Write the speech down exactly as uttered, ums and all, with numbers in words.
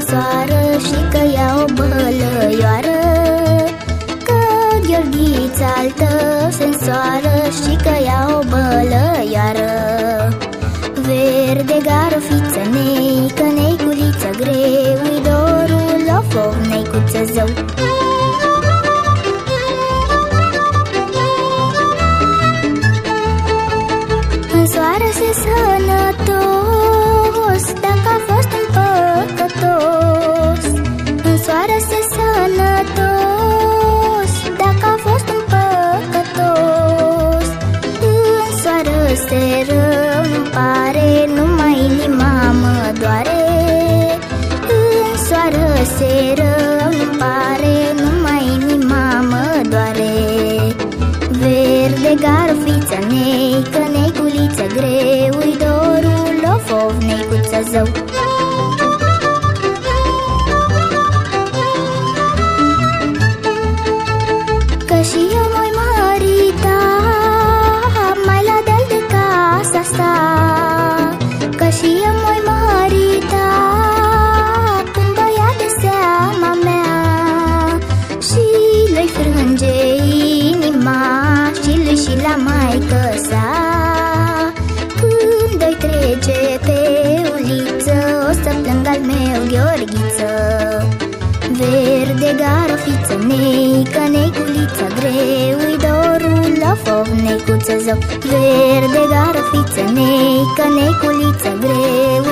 însoară și că ea o bălăioară, că Gheorghița al tău se însoară și că ea o bălăioară. Verde garofiță neică, neiculiță greu, ui dorul o foc, neicuță zău. Însoară-se sănătos, dacă a fost un păcătos. Însoară-se sănătos, dacă a fost un păcătos. Însoară-se rău, nu-mi pare, numai inima mă doare. Însoară-se rău, nu-mi pare, numai inima mă doare. Verde garofiță neică, neiculiță greu, ui dorul o foc, neicuță zău. Că și eu m-oi mărita mai la deal de casa asta, că și eu m-oi mărita cu un băiat de seama mea. Și lui frânge inima și lui și la maică sa, când o-i trece pe uliță, o să plâng al meu Gheorghiță. Verde garofiță neică, neiculiță greu, ui dorul o foc, neicuță zău. Verde garofiță neică, neiculiță greu,